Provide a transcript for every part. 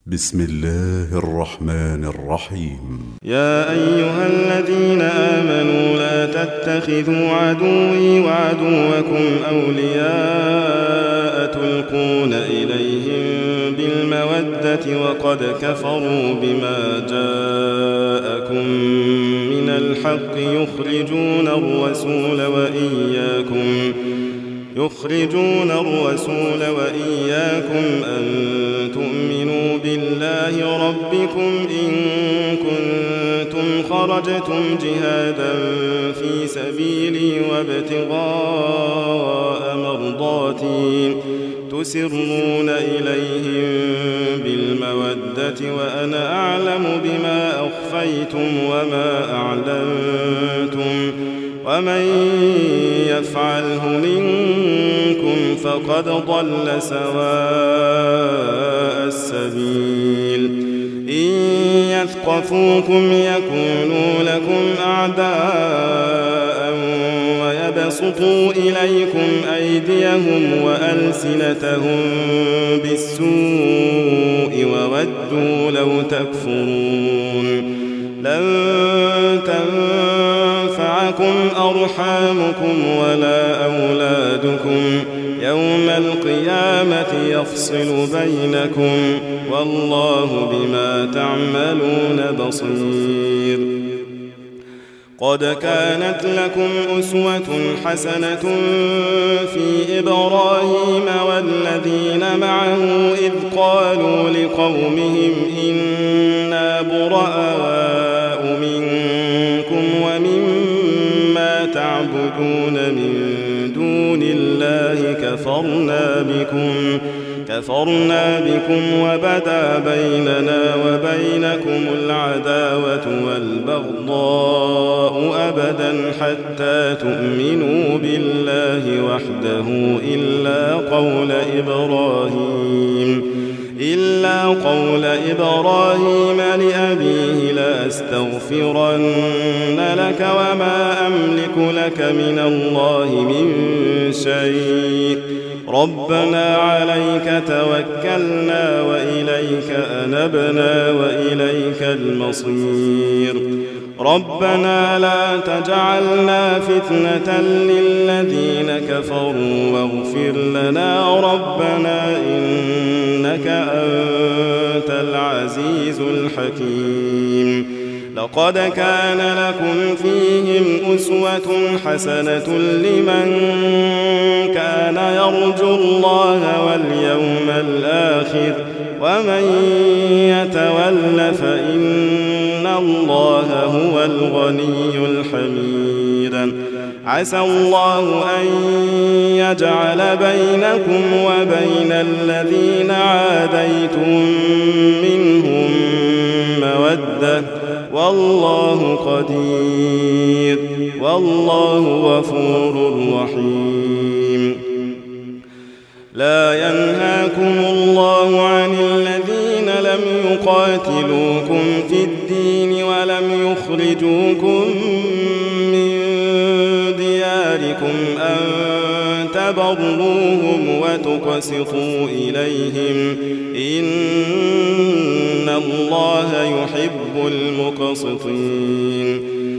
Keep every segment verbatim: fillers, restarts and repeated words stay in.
بسم الله الرحمن الرحيم. يا أيها الذين آمنوا لا تتخذوا عدوي وعدوكم أولياء تلقون إليهم بالمودة وقد كفروا بما جاءكم من الحق يخرجون الرسول وإياكم يخرجون الرسول وإياكم أن تؤمنوا بالله ربكم إن كنتم خرجتم جهادا في سبيلي وابتغاء مرضاتي تسرون إليهم بالمودة وأنا أعلم بما أخفيتم وما أعلنتم ومن يفعله منكم فقد ضل سواء السبيل. إن يثقفوكم يكونوا لكم أعداء ويبسطوا إليكم أيديهم وألسنتهم بالسوء وودوا لو تكفرون. لن تنفعكم أرحامكم ولا أولادكم يوم القيامة يفصل بينكم والله بما تعملون بصير. قد كانت لكم أسوة حسنة في إبراهيم والذين معه إذ قالوا لقومهم إنا براء منكم ومما تعبدون من دون الله كفرنا بكم كفرنا بكم وبدا بيننا وبينكم العداوة والبغضاء أبدا حتى تؤمنوا بالله وحده إلا قول إبراهيم إلا قول إبراهيم لأبيه لأستغفرن لك وما أملك لك من الله من شيء ربنا عليك توكلنا وإليك أنبنا وإليك المصير. ربنا لا تجعلنا فتنة للذين كفروا واغفر لنا ربنا إنك أنت العزيز الحكيم. لقد كان لكم فيهم أسوة حسنة لمن كان يرجو الله واليوم الآخر ومن يتول فإن الله هو الغني الحميد. عسى الله أن يجعل بينكم وبين الذين عاديتم منهم مودة والله قدير والله غفور رحيم. لا ينهاكم الله عن الذين لم يقاتلوكم في الدين ولم يخرجوكم من دياركم أن تبروهم وتقسطوا إليهم إن الله يحب المقسطين.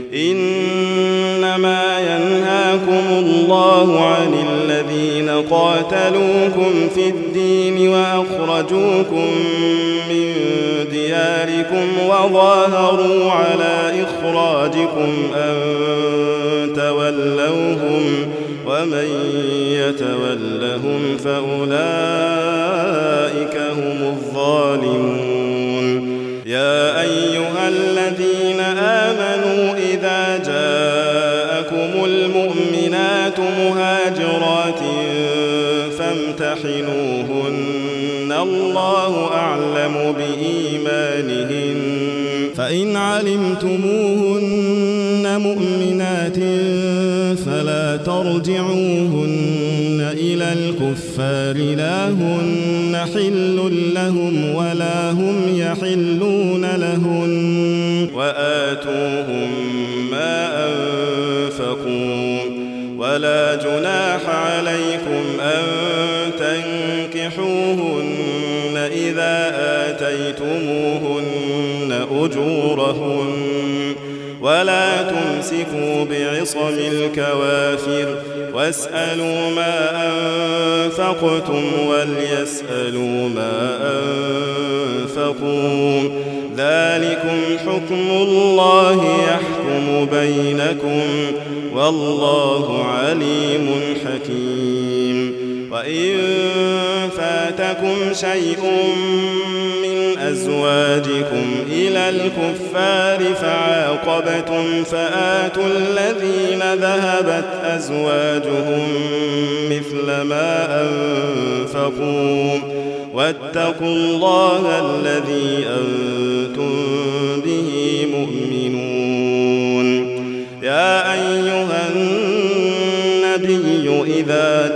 إنما ينهاكم الله عن الذين قاتلوكم في الدين وأخرجوكم من دياركم وظاهروا على إخراجكم أن تولوهم ومن يتولهم فأولئك هم الظالمون. يا أيها الذين آمنوا إذا جاءكم المؤمنات مهاجرات فامتحنوهن الله أعلم بإيمانهن فإن علمتموهن مؤمنات فلا ترجعوهن إلى الكفار لا هن حل لهم ولا هم يحلون لهن وآتوهم ما أنفقوا ولا جناح عليكم أن تنكحوهن إذا آتيتموهن أجورهن ولا تمسكوا بعصم الكوافر واسألوا ما أنفقتم وليسألوا ما أنفقوا ذلكم حكم الله يحكم بينكم والله عليم حكيم. وإن فاتكم شيء من أزواجكم إلى الكفار فعاقبتم فآتوا الذين ذهبت أزواجهم مثل ما أنفقوا واتقوا الله الذي أنتم به مؤمنون. يا أيها النبي إذا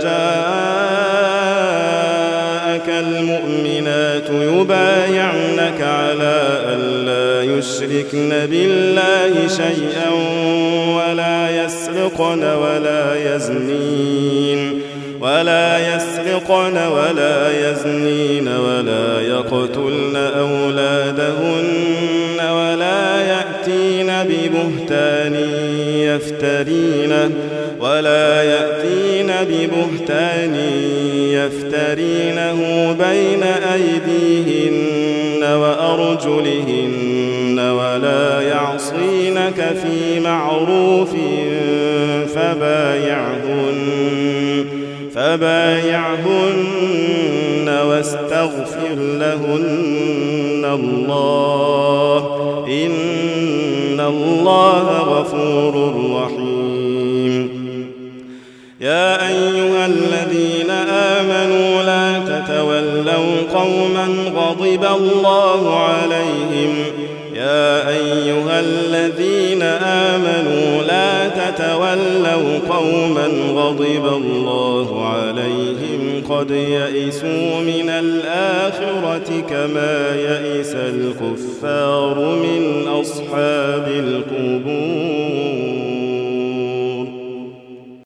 جاءك المؤمنات يبايعنك على ألا يشركن بالله شيئا ولا يسرقن ولا يزنين ولا يسرقن ولا يزنين ولا يقتلن أولادهن ولا يأتين ببهتان يفترينه ولا يأتين ببهتان يفترينه بين أيديهن وأرجلهن ولا يعصينك في معروف فبايعهن فبايعهن واستغفر لهن الله إن الله غفور رحيم. يا أيها الذين آمنوا لا تتولوا قوما غضب الله عليهم يا أيها الذين آمنوا لا تتولوا قوما غضب الله عليهم قد يئسوا من الآخرة كما يئس الكفار من أصحاب القبور.